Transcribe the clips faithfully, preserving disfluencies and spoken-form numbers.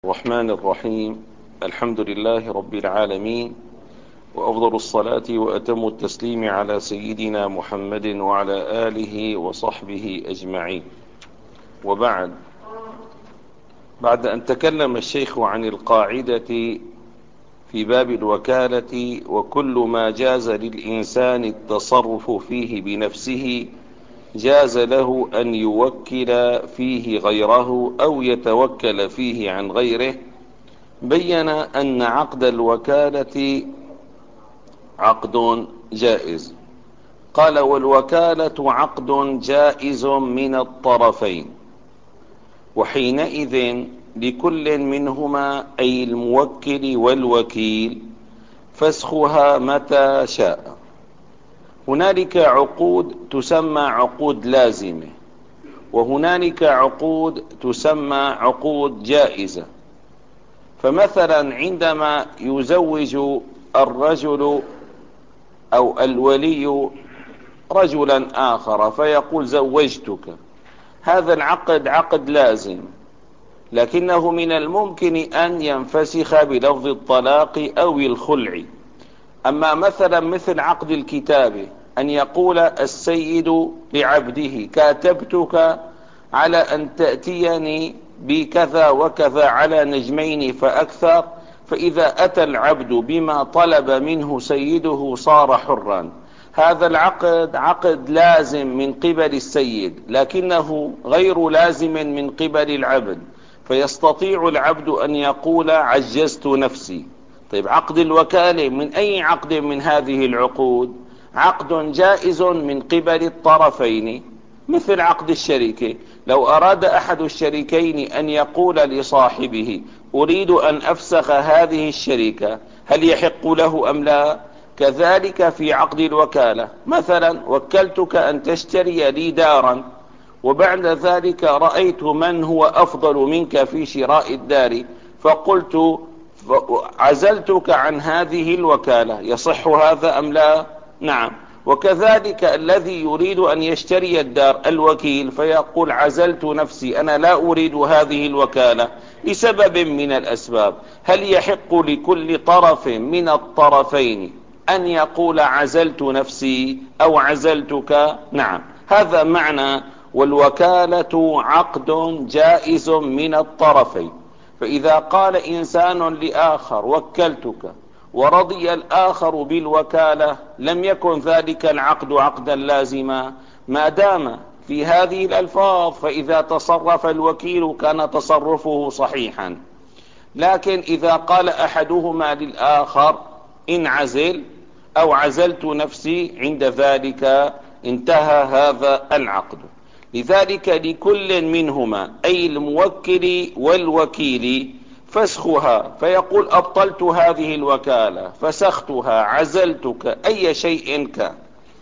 الرحمن الرحيم. الحمد لله رب العالمين، وأفضل الصلاة وأتم التسليم على سيدنا محمد وعلى آله وصحبه أجمعين، وبعد. بعد أن تكلم الشيخ عن القاعدة في باب الوكالة وكل ما جاز للإنسان التصرف فيه بنفسه جاز له أن يوكل فيه غيره أو يتوكل فيه عن غيره، بين أن عقد الوكالة عقد جائز. قال: والوكالة عقد جائز من الطرفين، وحينئذ لكل منهما أي الموكل والوكيل فسخها متى شاء. هنالك عقود تسمى عقود لازمة، وهنالك عقود تسمى عقود جائزة. فمثلا عندما يزوج الرجل أو الولي رجلا آخر فيقول زوجتك، هذا العقد عقد لازم، لكنه من الممكن أن ينفسخ بلفظ الطلاق أو الخلع. أما مثلا مثل عقد الكتابة، أن يقول السيد لعبده كاتبتك على أن تأتيني بكذا وكذا على نجمين فأكثر، فإذا أتى العبد بما طلب منه سيده صار حرا. هذا العقد عقد لازم من قبل السيد، لكنه غير لازم من قبل العبد، فيستطيع العبد أن يقول عجزت نفسي. طيب، عقد الوكالة من أي عقد من هذه العقود؟ عقد جائز من قبل الطرفين، مثل عقد الشركة. لو أراد أحد الشريكين أن يقول لصاحبه أريد أن أفسخ هذه الشركة، هل يحق له أم لا؟ كذلك في عقد الوكالة، مثلا وكلتك أن تشتري لي دارا، وبعد ذلك رأيت من هو أفضل منك في شراء الدار، فقلت عزلتك عن هذه الوكالة، يصح هذا أم لا؟ نعم. وكذلك الذي يريد أن يشتري الدار الوكيل فيقول عزلت نفسي، أنا لا أريد هذه الوكالة لسبب من الأسباب، هل يحق لكل طرف من الطرفين أن يقول عزلت نفسي أو عزلتك؟ نعم، هذا معنى والوكالة عقد جائز من الطرفين. فإذا قال إنسان لآخر وكلتك ورضي الآخر بالوكالة، لم يكن ذلك العقد عقدا لازما ما دام في هذه الألفاظ، فإذا تصرف الوكيل كان تصرفه صحيحا. لكن إذا قال أحدهما للآخر انعزل أو عزلت نفسي، عند ذلك انتهى هذا العقد. لذلك لكل منهما أي الموكل والوكيل فسخها، فيقول أبطلت هذه الوكالة، فسختها، عزلتك، أي شيء كان.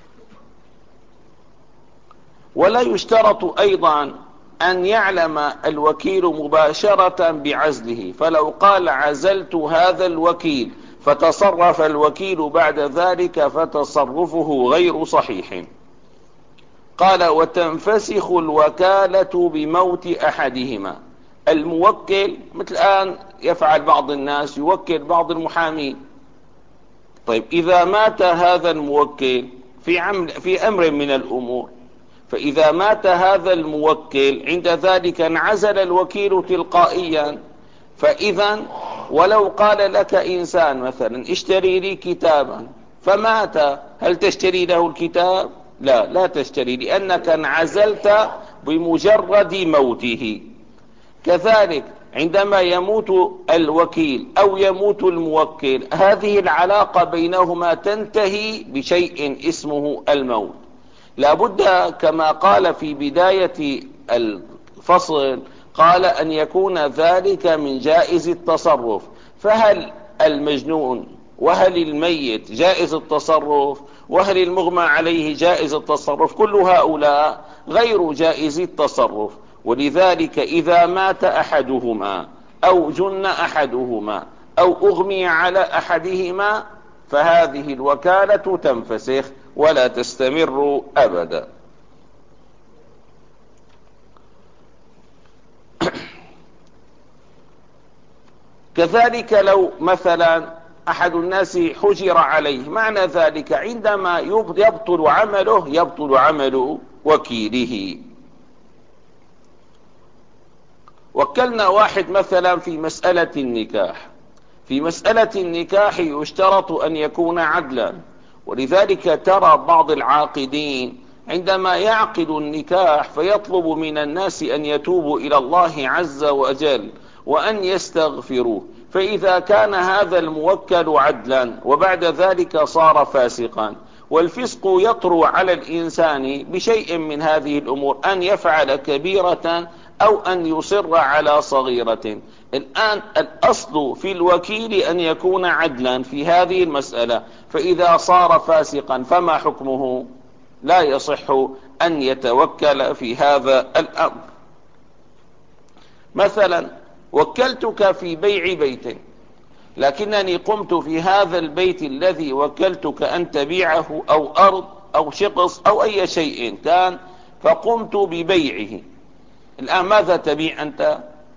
ولا يشترط أيضا أن يعلم الوكيل مباشرة بعزله، فلو قال عزلت هذا الوكيل فتصرف الوكيل بعد ذلك فتصرفه غير صحيح. قال: وتنفسخ الوكالة بموت أحدهما. الموكل مثل الآن يفعل بعض الناس، يوكل بعض المحامين. طيب، إذا مات هذا الموكل في, عمل في أمر من الأمور، فإذا مات هذا الموكل عند ذلك انعزل الوكيل تلقائيا. فإذا ولو قال لك إنسان مثلا اشتري لي كتابا فمات، هل تشتري له الكتاب؟ لا، لا تشتري، لأنك انعزلت بمجرد موته. كذلك عندما يموت الوكيل أو يموت الموكل، هذه العلاقة بينهما تنتهي بشيء اسمه الموت. لابد كما قال في بداية الفصل، قال أن يكون ذلك من جائز التصرف. فهل المجنون وهل الميت جائز التصرف؟ وهل المغمى عليه جائز التصرف؟ كل هؤلاء غير جائز التصرف. ولذلك إذا مات أحدهما أو جن أحدهما أو أغمي على أحدهما، فهذه الوكالة تنفسخ ولا تستمر أبدا. كذلك لو مثلا أحد الناس حجر عليه، معنى ذلك عندما يبطل عمله يبطل عمل وكيله. وكلنا واحد مثلا في مسألة النكاح، في مسألة النكاح يشترط أن يكون عدلا، ولذلك ترى بعض العاقدين عندما يعقد النكاح فيطلب من الناس أن يتوبوا إلى الله عز وجل وأن يستغفروه، فإذا كان هذا الموكل عدلا وبعد ذلك صار فاسقا، والفسق يطرو على الإنسان بشيء من هذه الأمور، أن يفعل كبيرة أو أن يصر على صغيرة. الآن الأصل في الوكيل أن يكون عدلا في هذه المسألة، فإذا صار فاسقا فما حكمه؟ لا يصح أن يتوكل في هذا الأمر. مثلا وكلتك في بيع بيت، لكنني قمت في هذا البيت الذي وكلتك أن تبيعه أو أرض أو شقص أو أي شيء كان، فقمت ببيعه. الآن ماذا تبيع أنت؟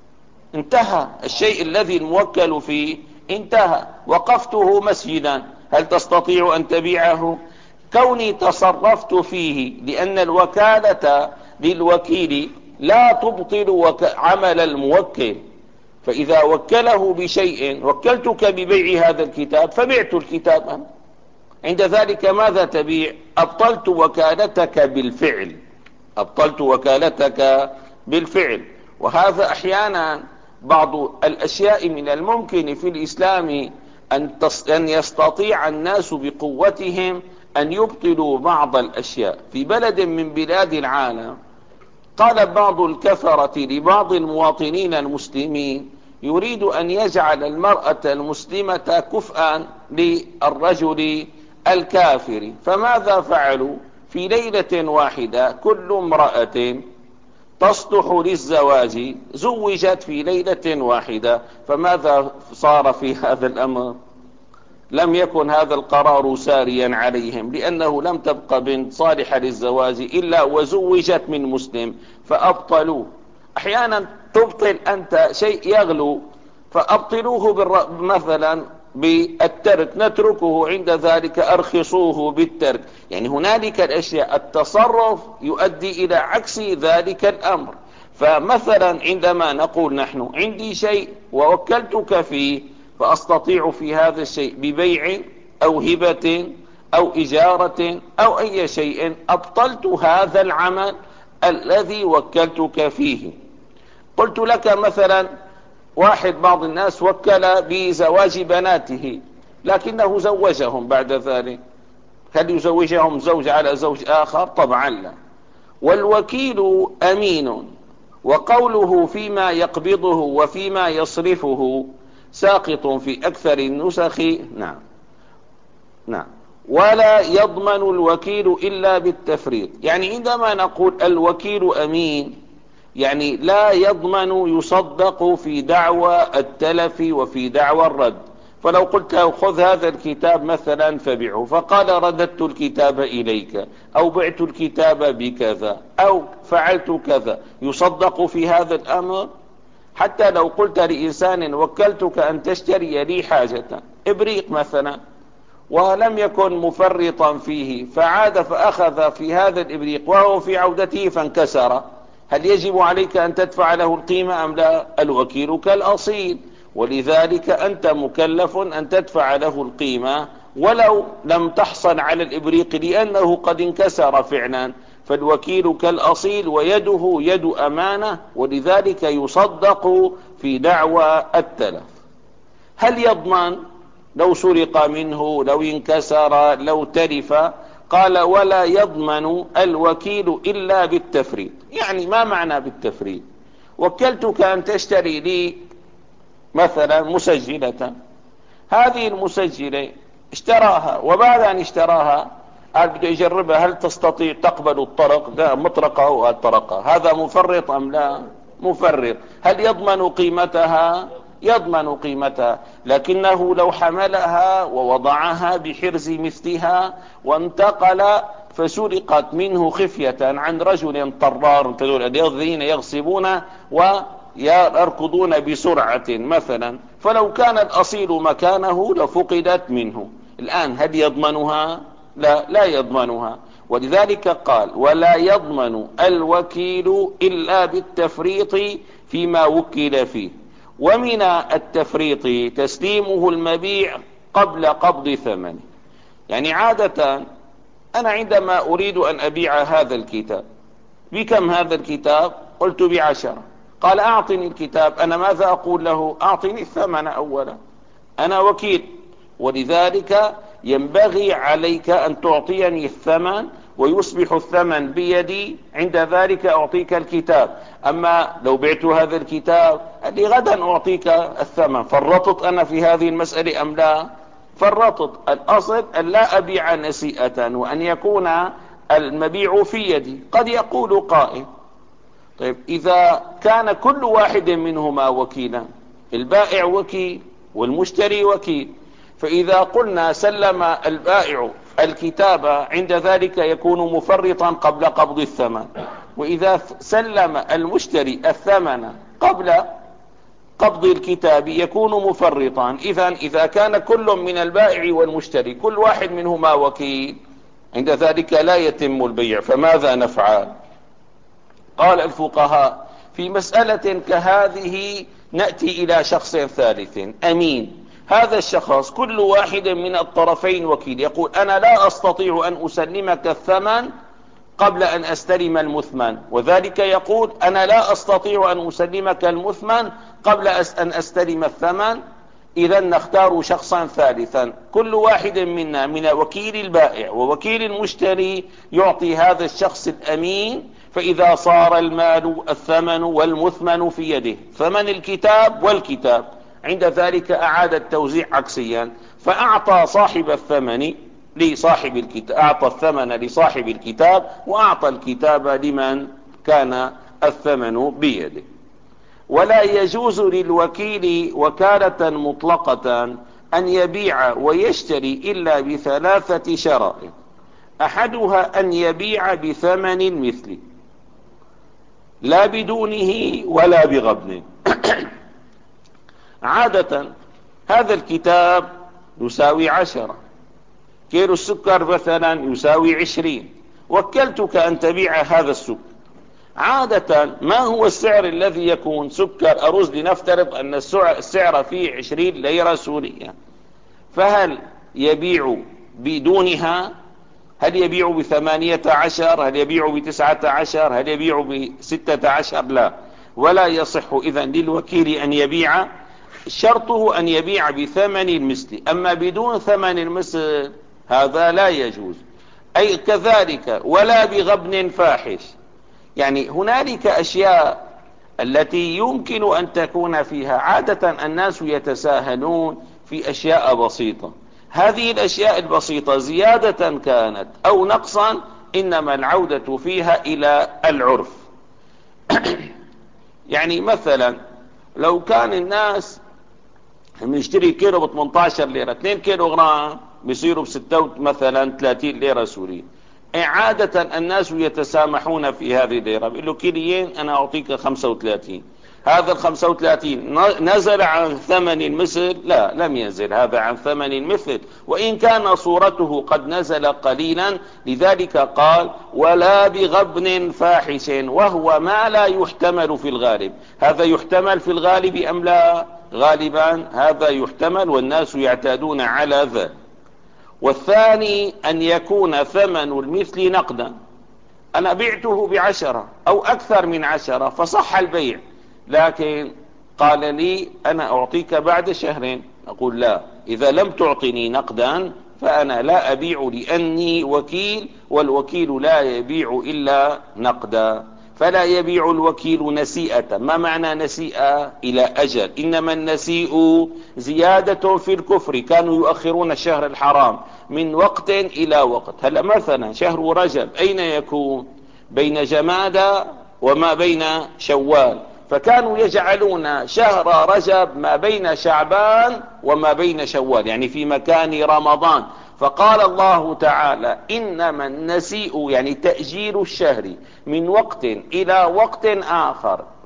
انتهى الشيء الذي الموكل فيه، انتهى. وقفته مسجدا، هل تستطيع أن تبيعه؟ كوني تصرفت فيه، لأن الوكالة للوكيل لا تبطل وك... عمل الموكل، فإذا وكله بشيء، وكلتك ببيع هذا الكتاب فبعت الكتاب أنا. عند ذلك ماذا تبيع؟ أبطلت وكالتك بالفعل، أبطلت وكالتك بالفعل. وهذا أحيانا بعض الأشياء من الممكن في الإسلام أن, تص... أن يستطيع الناس بقوتهم أن يبطلوا بعض الأشياء. في بلد من بلاد العالم قال بعض الكفرة لبعض المواطنين المسلمين يريد أن يجعل المرأة المسلمة كفءا للرجل الكافر، فماذا فعلوا؟ في ليلة واحدة كل امرأة تصلح للزواج زوجت في ليلة واحدة. فماذا صار في هذا الأمر؟ لم يكن هذا القرار ساريا عليهم، لأنه لم تبق بنت صالحة للزواج إلا وزوجت من مسلم فأبطلوه. أحيانا تبطل أنت شيء يغلو فأبطلوه بالر... مثلا بالترك، نتركه عند ذلك أرخصوه بالترك. يعني هنالك الأشياء التصرف يؤدي إلى عكس ذلك الأمر. فمثلا عندما نقول نحن عندي شيء ووكلتك فيه، فأستطيع في هذا الشيء ببيع أو هبة أو إجارة أو أي شيء أبطلت هذا العمل الذي وكلتك فيه. قلت لك مثلا واحد بعض الناس وكل بزواج بناته لكنه زوجهم بعد ذلك، هل يزوجهم زوج على زوج آخر؟ طبعا لا. والوكيل أمين، وقوله فيما يقبضه وفيما يصرفه ساقط في أكثر النسخ. نعم نعم. ولا يضمن الوكيل إلا بالتفريط. يعني عندما نقول الوكيل أمين يعني لا يضمن، يصدق في دعوى التلف وفي دعوى الرد. فلو قلت له خذ هذا الكتاب مثلا فبعه، فقال رددت الكتاب إليك أو بعت الكتاب بكذا أو فعلت كذا، يصدق في هذا الأمر؟ حتى لو قلت لإنسان وكلتك أن تشتري لي حاجة إبريق مثلا ولم يكن مفرطا فيه، فعاد فأخذ في هذا الإبريق وهو في عودته فانكسر، هل يجب عليك أن تدفع له القيمة أم لا؟ الوكيل كالأصيل، ولذلك أنت مكلف أن تدفع له القيمة ولو لم تحصل على الإبريق لأنه قد انكسر فعلا. فالوكيل كالأصيل ويده يد أمانة، ولذلك يصدق في دعوى التلف. هل يضمن لو سرق منه، لو انكسر، لو تلف؟ قال ولا يضمن الوكيل إلا بالتفريط. يعني ما معنى بالتفريط؟ وكلتك أن تشتري لي مثلا مسجلة، هذه المسجلة اشتراها وبعد أن اشتراها قال بده يجربها، هل تستطيع تقبل الطرق؟ لا، مطرقة والطرقة، هذا مفرط أم لا؟ مفرط. هل يضمن قيمتها؟ يضمن قيمتها، لكنه لو حملها ووضعها بحرز مثلها وانتقل فسرقت منه خفية عن رجل طرار، الذين يغصبون يركضون بسرعة مثلا، فلو كان الأصيل مكانه لفقدت منه. الآن هل يضمنها؟ لا، لا يضمنها. ولذلك قال ولا يضمن الوكيل إلا بالتفريط فيما وكل فيه. ومن التفريط تسليمه المبيع قبل قبض ثمنه. يعني عادة أنا عندما أريد أن أبيع هذا الكتاب، بكم هذا الكتاب؟ قلت بعشرة. قال أعطني الكتاب، أنا ماذا أقول له؟ أعطني الثمن أولا، أنا وكيل. ولذلك ينبغي عليك أن تعطيني الثمن ويصبح الثمن بيدي، عند ذلك أعطيك الكتاب. أما لو بعت هذا الكتاب اللي غدا أعطيك الثمن، فرطت أنا في هذه المسألة أم لا؟ فرطت. الأصل أن لا أبيع نسيئة وأن يكون المبيع في يدي. قد يقول قائل طيب إذا كان كل واحد منهما وكيلا، البائع وكيل والمشتري وكيل، فإذا قلنا سلم البائع الكتاب عند ذلك يكون مفرطا قبل قبض الثمن، وإذا سلم المشتري الثمن قبل قبض الكتاب يكون مفرطا. إذا إذا كان كل من البائع والمشتري كل واحد منهما وكيل، عند ذلك لا يتم البيع. فماذا نفعل؟ قال الفقهاء في مسألة كهذه نأتي إلى شخص ثالث أمين. هذا الشخص كل واحد من الطرفين وكيل، يقول أنا لا أستطيع أن أسلمك الثمن قبل أن أستلم المثمن، وذلك يقول أنا لا أستطيع أن أسلمك المثمن قبل أن أستلم الثمن. إذا نختار شخصا ثالثا، كل واحد منا من وكيل البائع ووكيل المشتري يعطي هذا الشخص الأمين. فإذا صار المال الثمن والمثمن في يده، ثمن الكتاب والكتاب، عند ذلك أعاد التوزيع عكسيا، فأعطى صاحب الثمن لصاحب الكتاب، أعطى الثمن لصاحب الكتاب وأعطى الكتاب لمن كان الثمن بيده. ولا يجوز للوكيل وكالة مطلقة أن يبيع ويشتري إلا بثلاثة شرائط. أحدها أن يبيع بثمن المثل لا بدونه ولا بغبن. عادة هذا الكتاب يساوي عشرة، كيلو السكر مثلا يساوي عشرين، وكلتك أن تبيع هذا السكر. عادة ما هو السعر الذي يكون؟ سكر أرز لنفترض أن السعر فيه عشرين ليرة سورية، فهل يبيع بدونها؟ هل يبيع بثمانية عشر؟ هل يبيع بتسعة عشر؟ هل يبيع بستة عشر؟ لا، ولا يصح إذن للوكيل أن يبيع، شرطه أن يبيع بثمن المثل. أما بدون ثمن المثل هذا لا يجوز. أي كذلك ولا بغبن فاحش. يعني هنالك أشياء التي يمكن أن تكون فيها، عادة الناس يتساهلون في أشياء بسيطة، هذه الأشياء البسيطة زيادة كانت أو نقصا إنما العودة فيها إلى العرف. يعني مثلا لو كان الناس بيشتري كيلو ب ثمانية عشر ليرة، اثنين كيلو غرام بيصيروا بستة مثلا ثلاثين ليرة سوري، عادة الناس يتسامحون في هذه الليرة، بيقول له كيليين أنا أعطيك خمسة وثلاثين. هذا ال خمسة وثلاثين نزل عن ثمن المثل؟ لا، لم ينزل هذا عن ثمن المثل، وإن كان صورته قد نزل قليلا. لذلك قال ولا بغبن فاحش، وهو ما لا يحتمل في الغالب. هذا يحتمل في الغالب أم لا؟ غالبا هذا يحتمل والناس يعتادون على ذا. والثاني أن يكون ثمن المثل نقدا، أنا بعته بعشرة أو أكثر من عشرة فصح البيع، لكن قال لي أنا أعطيك بعد شهرين، أقول لا، إذا لم تعطني نقدا فأنا لا أبيع لأني وكيل، والوكيل لا يبيع إلا نقدا. فلا يبيع الوكيل نسيئة. ما معنى نسيئة؟ إلى أجل. إنما النسيء زيادة في الكفر، كانوا يؤخرون الشهر الحرام من وقت إلى وقت. هلا مثلا شهر رجب أين يكون؟ بين جمادى وما بين شوال، فكانوا يجعلون شهر رجب ما بين شعبان وما بين شوال، يعني في مكان رمضان. فقال الله تعالى إنما النسيء يعني تأجيل الشهر من وقت إلى وقت آخر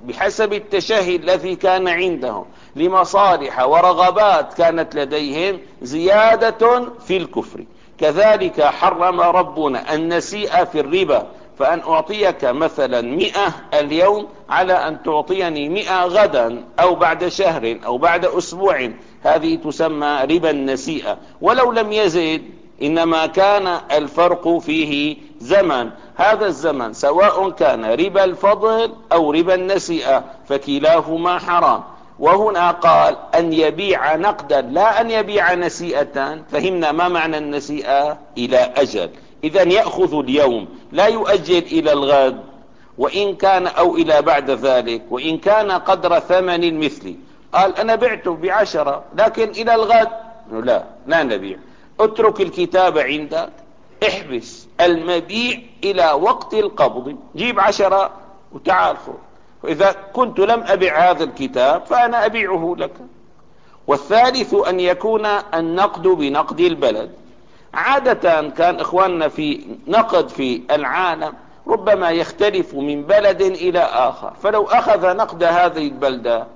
بحسب التشهي الذي كان عندهم لمصالح ورغبات كانت لديهم زيادة في الكفر. كذلك حرم ربنا النسيء في الربا، فأن أعطيك مثلا مئة اليوم على أن تعطيني مئة غدا أو بعد شهر أو بعد أسبوع، هذه تسمى ربا النسيئة ولو لم يزد، إنما كان الفرق فيه زمن، هذا الزمن سواء كان ربا الفضل أو ربا النسيئة فكلاهما حرام. وهنا قال أن يبيع نقدا لا أن يبيع نسيئة. فهمنا ما معنى النسيئة؟ إلى أجل، إذا يأخذ اليوم لا يؤجل إلى الغد، وإن كان أو إلى بعد ذلك، وإن كان قدر ثمن المثل. قال أنا بعته بعشرة لكن إلى الغد لا لا نبيع، اترك الكتاب عندك، احبس المبيع إلى وقت القبض، جيب عشرة وتعال خذ، وإذا كنت لم أبيع هذا الكتاب فأنا أبيعه لك. والثالث أن يكون النقد بنقد البلد. عادة كان إخواننا في نقد في العالم ربما يختلف من بلد إلى آخر، فلو أخذ نقد هذه البلدة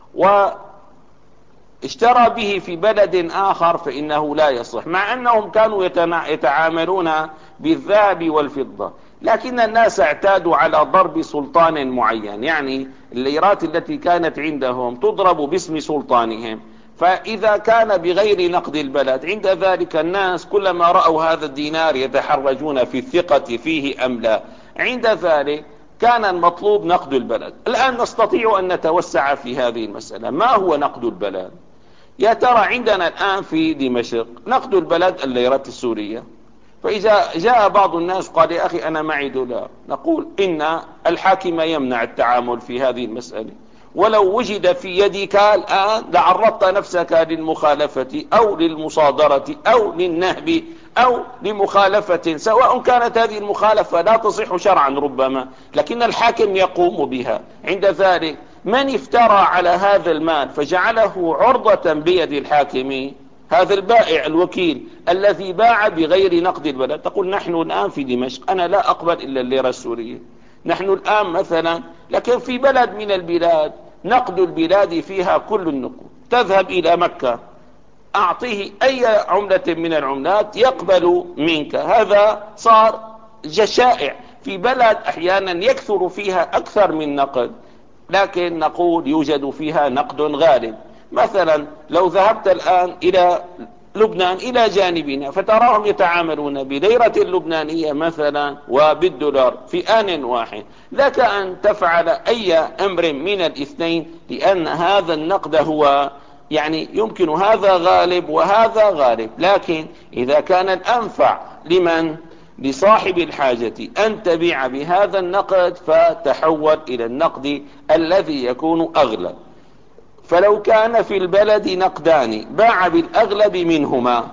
واشترى به في بلد آخر فإنه لا يصح، مع أنهم كانوا يتعاملون بالذهب والفضة، لكن الناس اعتادوا على ضرب سلطان معين، يعني الليرات التي كانت عندهم تضرب باسم سلطانهم، فإذا كان بغير نقد البلد عند ذلك الناس كلما رأوا هذا الدينار يتحرجون في الثقة فيه أم لا، عند ذلك كان المطلوب نقد البلد. الآن نستطيع أن نتوسع في هذه المسألة. ما هو نقد البلد؟ يا ترى عندنا الآن في دمشق نقد البلد الليرة السورية، فإذا جاء بعض الناس قال يا أخي أنا معي دولار، نقول إن الحاكم يمنع التعامل في هذه المسألة، ولو وجد في يدك الآن لعرضت نفسك للمخالفة أو للمصادرة أو للنهب أو لمخالفة، سواء كانت هذه المخالفة لا تصح شرعا ربما، لكن الحاكم يقوم بها. عند ذلك من افترى على هذا المال فجعله عرضة بيد الحاكم؟ هذا البائع الوكيل الذي باع بغير نقد البلد. تقول نحن الآن في دمشق أنا لا أقبل إلا الليرة السورية، نحن الآن مثلا، لكن في بلد من البلاد نقد البلاد فيها كل النقود، تذهب إلى مكة أعطيه أي عملة من العملات يقبل منك. هذا صار شائع في بلد أحيانا يكثر فيها أكثر من نقد، لكن نقول يوجد فيها نقد غالب. مثلا لو ذهبت الآن إلى لبنان إلى جانبنا فتراهم يتعاملون بليرة اللبنانية مثلا وبالدولار في آن واحد، لك أن تفعل أي أمر من الاثنين، لأن هذا النقد هو يعني يمكن هذا غالب وهذا غالب. لكن إذا كان الأنفع لمن لصاحب الحاجة أن تبيع بهذا النقد فتحول إلى النقد الذي يكون أغلى. فلو كان في البلد نقدان باع بالأغلب منهما،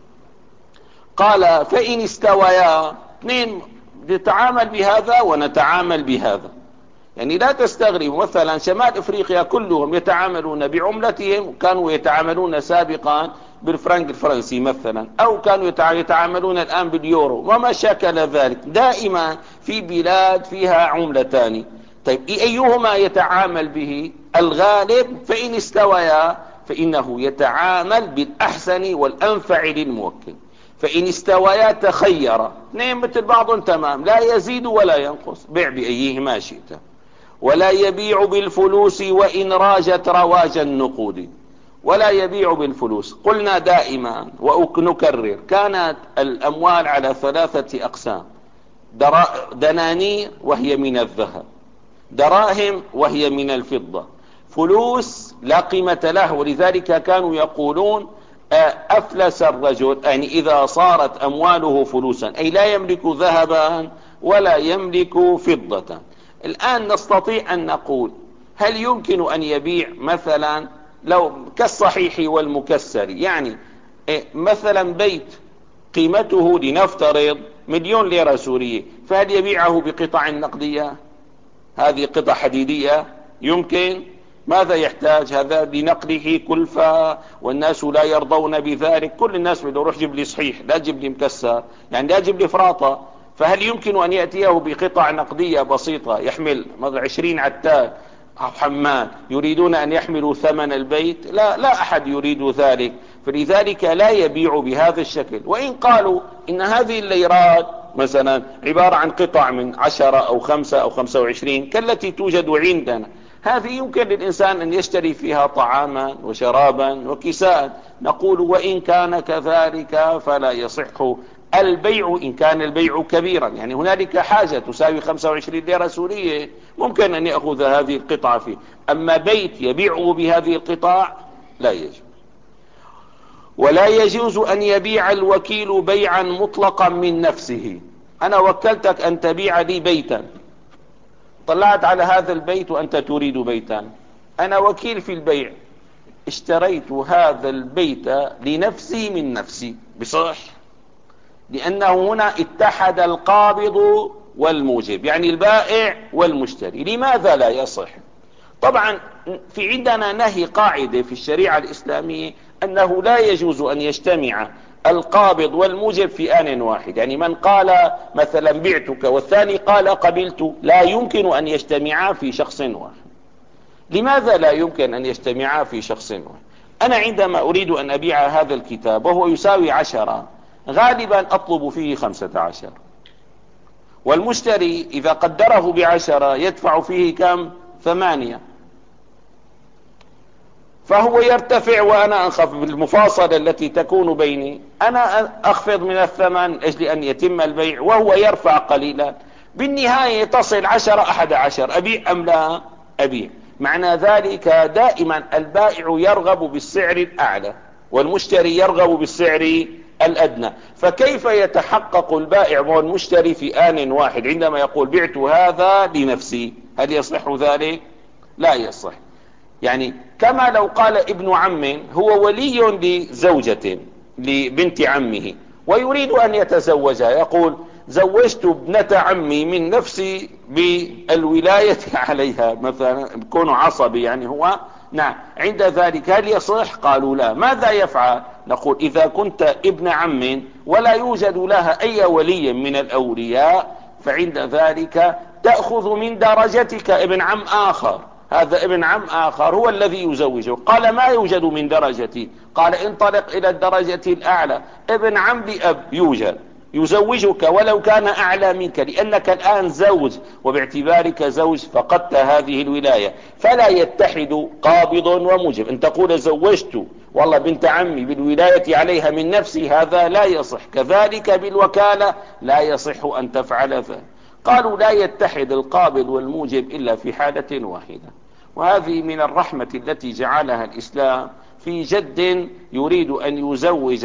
قال فإن استويا، اثنين نتعامل بهذا ونتعامل بهذا، يعني لا تستغرب مثلا شمال افريقيا كلهم يتعاملون بعملتهم، كانوا يتعاملون سابقا بالفرنك الفرنسي مثلا، او كانوا يتعاملون الان باليورو وما شاكل ذلك، دائما في بلاد فيها عملتان. طيب ايهما يتعامل به؟ الغالب فإن استويا فإنه يتعامل بالأحسن والأنفع للموكل. فإن استويا تخير، اثنين مثل بعض تمام لا يزيد ولا ينقص، بيع بأيهما شئت. ولا يبيع بالفلوس وإن راجت رواج النقود، ولا يبيع بالفلوس. قلنا دائما ونكرر كانت الأموال على ثلاثة أقسام: دنانير وهي من الذهب، دراهم وهي من الفضة، فلوس لا قيمة له. ولذلك كانوا يقولون أفلس الرجل، يعني إذا صارت أمواله فلوسا، أي لا يملك ذهبا ولا يملك فضة. الآن نستطيع أن نقول هل يمكن أن يبيع مثلا لو كالصحيح والمكسر، يعني مثلا بيت قيمته لنفترض مليون ليرة سورية، فهل يبيعه بقطع نقدية؟ هذه قطع حديدية يمكن؟ ماذا يحتاج هذا؟ لنقله كلفة والناس لا يرضون بذلك، كل الناس بده يروح جيب لي صحيح، لا جيب لي مكسر، يعني لا جيب لي فراطة. فهل يمكن أن يأتيه بقطع نقدية بسيطة يحمل عشرين عتاد أو حمال يريدون أن يحملوا ثمن البيت؟ لا لا أحد يريد ذلك. فلذلك لا يبيع بهذا الشكل. وإن قالوا إن هذه الليرات مثلا عبارة عن قطع من عشرة أو خمسة أو خمسة وعشرين كالتي توجد عندنا، هذه يمكن للإنسان أن يشتري فيها طعاما وشرابا وكساء، نقول وإن كان كذلك فلا يصح البيع إن كان البيع كبيرا. يعني هنالك حاجة تساوي خمسة وعشرين ليرة سورية ممكن أن يأخذ هذه القطعة فيه، أما بيت يبيعه بهذه القطاع لا يجوز. ولا يجوز أن يبيع الوكيل بيعا مطلقا من نفسه. أنا وكلتك أن تبيع لي بيتا، طلعت على هذا البيت وأنت تريد بيتا، أنا وكيل في البيع، اشتريت هذا البيت لنفسي من نفسي، بصح؟ لأنه هنا اتحد القابض والموجب، يعني البائع والمشتري. لماذا لا يصح؟ طبعا في عندنا نهي قاعدة في الشريعة الإسلامية أنه لا يجوز أن يجتمع القابض والموجب في آن واحد. يعني من قال مثلا بعتك والثاني قال قبلت، لا يمكن أن يجتمعا في شخص واحد. لماذا لا يمكن أن يجتمعا في شخص واحد؟ أنا عندما أريد أن أبيع هذا الكتاب وهو يساوي عشرة، غالبا أطلب فيه خمسة عشر، والمشتري إذا قدره بعشرة يدفع فيه كم؟ ثمانية، فهو يرتفع وأنا أنخفض. بالمفاصلة التي تكون بيني أنا أخفض من الثمن أجل أن يتم البيع وهو يرفع قليلا، بالنهاية تصل عشرة أحد عشر، أبيع أم لا أبيع؟ معنى ذلك دائما البائع يرغب بالسعر الأعلى والمشتري يرغب بالسعر الأدنى. فكيف يتحقق البائع والمشتري في آن واحد عندما يقول بعت هذا لنفسي؟ هل يصح ذلك؟ لا يصح. يعني كما لو قال ابن عم هو ولي لزوجة لبنت عمه ويريد أن يتزوجها، يقول زوجت ابنة عمي من نفسي بالولاية عليها مثلا، يكون عصبي يعني هو. نعم، عند ذلك هل يصح؟ قالوا لا. ماذا يفعل؟ نقول إذا كنت ابن عم ولا يوجد لها أي ولي من الأولياء فعند ذلك تأخذ من درجتك ابن عم آخر، هذا ابن عم آخر هو الذي يزوجه. قال ما يوجد من درجتي، قال انطلق إلى الدرجة الأعلى، ابن عم بأب يوجد يزوجك ولو كان أعلى منك، لأنك الآن زوج، وباعتبارك زوج فقدت هذه الولاية. فلا يتحد قابض وموجب. أن تقول زوجت والله بنت عمي بالولاية عليها من نفسي، هذا لا يصح. كذلك بالوكالة لا يصح أن تفعل ذلك. قالوا لا يتحد القابض والموجب إلا في حالة واحدة، وهذه من الرحمة التي جعلها الإسلام في جد يريد أن يزوج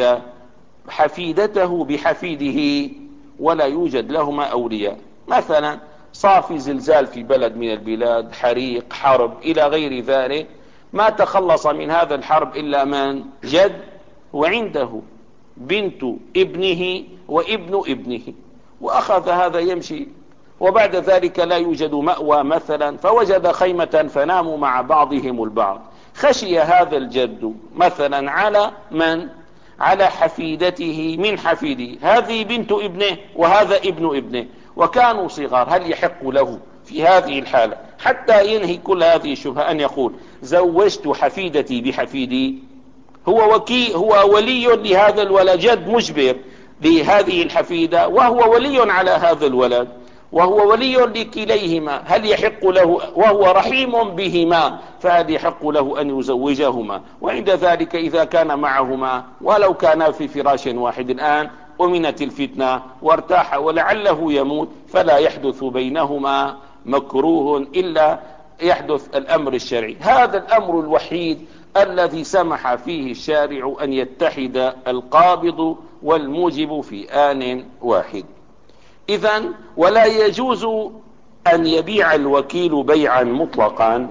حفيدته بحفيده ولا يوجد لهما أولياء. مثلا صافي زلزال في بلد من البلاد، حريق، حرب إلى غير ذلك، ما تخلص من هذا الحرب إلا من؟ جد، وعنده بنت ابنه وابن ابنه، وأخذ هذا يمشي، وبعد ذلك لا يوجد مأوى مثلا، فوجد خيمة فناموا مع بعضهم البعض. خشي هذا الجد مثلا على من؟ على حفيدته من حفيده، هذه بنت ابنه وهذا ابن ابنه وكانوا صغار، هل يحق له في هذه الحالة حتى ينهي كل هذه الشبهة أن يقول زوجت حفيدتي بحفيدي؟ هو وكيل، هو ولي لهذا الولد، جد مجبر لهذه الحفيدة وهو ولي على هذا الولد وهو ولي لكليهما، هل يحق له وهو رحيم بهما فهل يحق له أن يزوجهما؟ وعند ذلك إذا كان معهما ولو كان في فراش واحد الآن أمنت الفتنة وارتاح ولعله يموت، فلا يحدث بينهما مكروه إلا يحدث الأمر الشرعي. هذا الأمر الوحيد الذي سمح فيه الشارع أن يتحد القابض والموجب في آن واحد. إذن ولا يجوز أن يبيع الوكيل بيعا مطلقا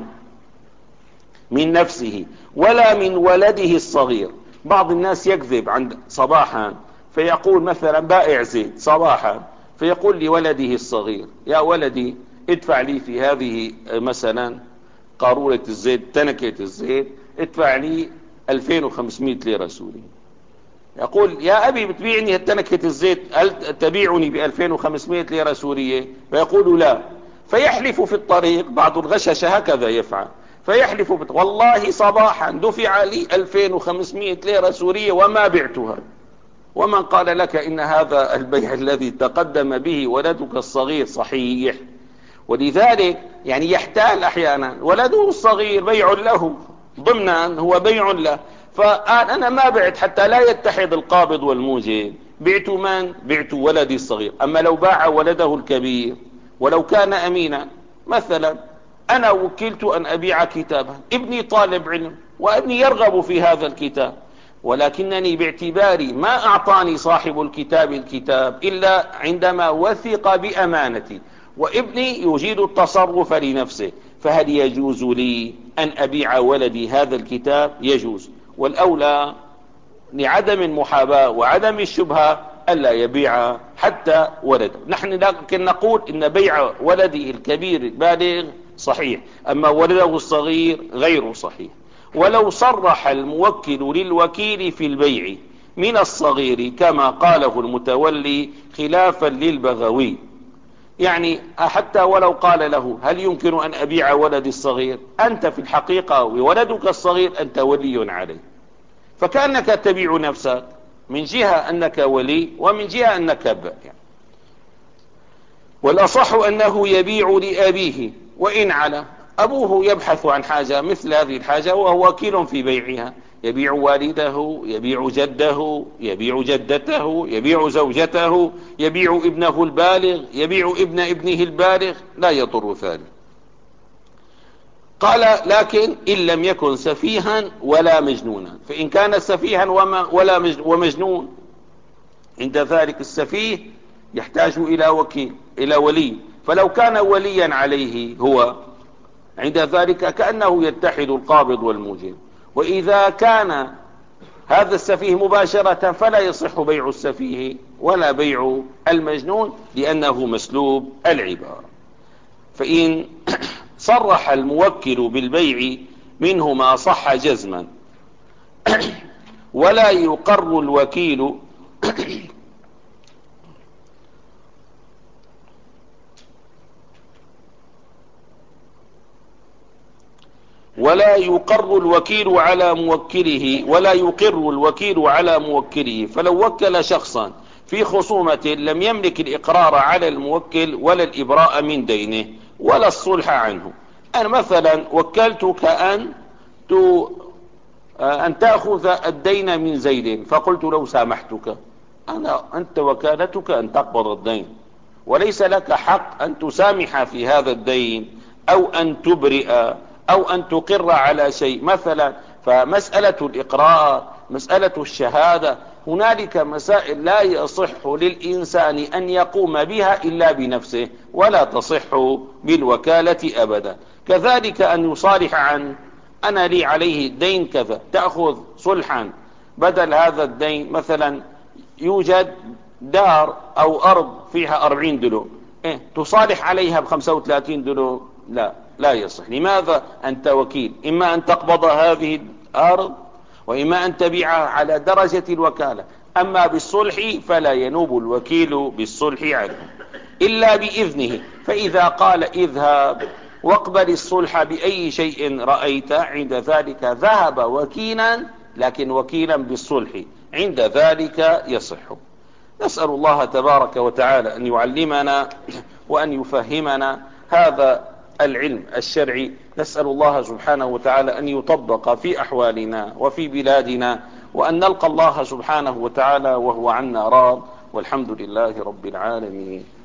من نفسه ولا من ولده الصغير. بعض الناس يكذب عند صباحا فيقول مثلا بائع زيت صباحا فيقول لولده الصغير يا ولدي ادفع لي في هذه مثلا قارورة الزيت، تنكة الزيت، ادفع لي ألفين وخمسمائة ليرة سورية. يقول يا أبي بتبيعني تنكة الزيت، هل تبيعني ب ألفين وخمسمائة ليرة سورية؟ فيقول لا. فيحلف في الطريق. بعض الغشش هكذا يفعل، فيحلف بت... والله صباحا دفع لي ألفين وخمسمائة ليرة سورية وما بعتها. ومن قال لك إن هذا البيع الذي تقدم به ولدك الصغير صحيح؟ ولذلك يعني يحتال أحيانا، ولده الصغير بيع له ضمنا، هو بيع له، فأنا ما بعت حتى لا يتحد القابض والموجب، بعت من؟ بعت ولدي الصغير. أما لو باع ولده الكبير ولو كان أمينا، مثلا أنا وكلت أن أبيع كتابا، ابني طالب علم وابني يرغب في هذا الكتاب، ولكنني باعتباري ما أعطاني صاحب الكتاب الكتاب إلا عندما وثق بأمانتي، وابني يجيد التصرف لنفسه، فهل يجوز لي أن أبيع ولدي هذا الكتاب؟ يجوز. والأولى لعدم المحاباة وعدم الشبهة ألا يبيع حتى ولده. نحن لكن نقول إن بيع ولده الكبير البالغ صحيح، أما ولده الصغير غير صحيح. ولو صرح الموكل للوكيل في البيع من الصغير كما قاله المتولي خلافا للبغوي، يعني حتى ولو قال له هل يمكن أن أبيع ولدي الصغير، أنت في الحقيقة وولدك الصغير أنت ولي عليه، فكأنك تبيع نفسك من جهة أنك ولي ومن جهة أنك بائع. والأصح أنه يبيع لأبيه وإن على أبوه يبحث عن حاجة مثل هذه الحاجة وهو وكيل في بيعها، يبيع والده، يبيع جده، يبيع جدته، يبيع زوجته، يبيع ابنه البالغ، يبيع ابن ابنه البالغ، لا يضر ذلك. قال لكن إن لم يكن سفيها ولا مجنونا، فإن كان سفيها ولا ومجنون، عند ذلك السفيه يحتاج إلى وكيل إلى ولي، فلو كان وليا عليه هو عند ذلك كأنه يتحد القابض والموجب. وإذا كان هذا السفيه مباشرة فلا يصح بيع السفيه ولا بيع المجنون لأنه مسلوب العبارة. فإن صرح الموكل بالبيع منهما صح جزما، ولا يقر الوكيل ولا يقر الوكيل على موكله ولا يقر الوكيل على موكله. فلو وكل شخصا في خصومة لم يملك الإقرار على الموكل ولا الإبراء من دينه ولا الصلح عنه. أنا مثلا وكلتك أن أن تأخذ الدين من زيد، فقلت لو سامحتك، أنا أنت وكالتك أن تقبض الدين، وليس لك حق أن تسامح في هذا الدين أو أن تبرئ أو أن تقر على شيء مثلا. فمسألة الإقرار، مسألة الشهادة، هنالك مسائل لا يصح للإنسان أن يقوم بها إلا بنفسه، ولا تصح بالوكالة أبدا. كذلك أن يصالح عن أنا لي عليه الدين كذا، تأخذ صلحا بدل هذا الدين. مثلا يوجد دار أو أرض فيها أربعين دلو، إيه تصالح عليها بخمسة وثلاثين دلو؟ لا لا يصح. لماذا؟ أنت وكيل، إما أن تقبض هذه الأرض وإما أن تبيعها على درجة الوكالة. أما بالصلح فلا ينوب الوكيل بالصلح عنه إلا بإذنه. فإذا قال اذهب واقبل الصلح بأي شيء رأيت، عند ذلك ذهب وكيلا، لكن وكيلا بالصلح، عند ذلك يصح. نسأل الله تبارك وتعالى أن يعلمنا وأن يفهمنا هذا العلم الشرعي. نسأل الله سبحانه وتعالى أن يطبق في أحوالنا وفي بلادنا، وأن نلقى الله سبحانه وتعالى وهو عنا راض، والحمد لله رب العالمين.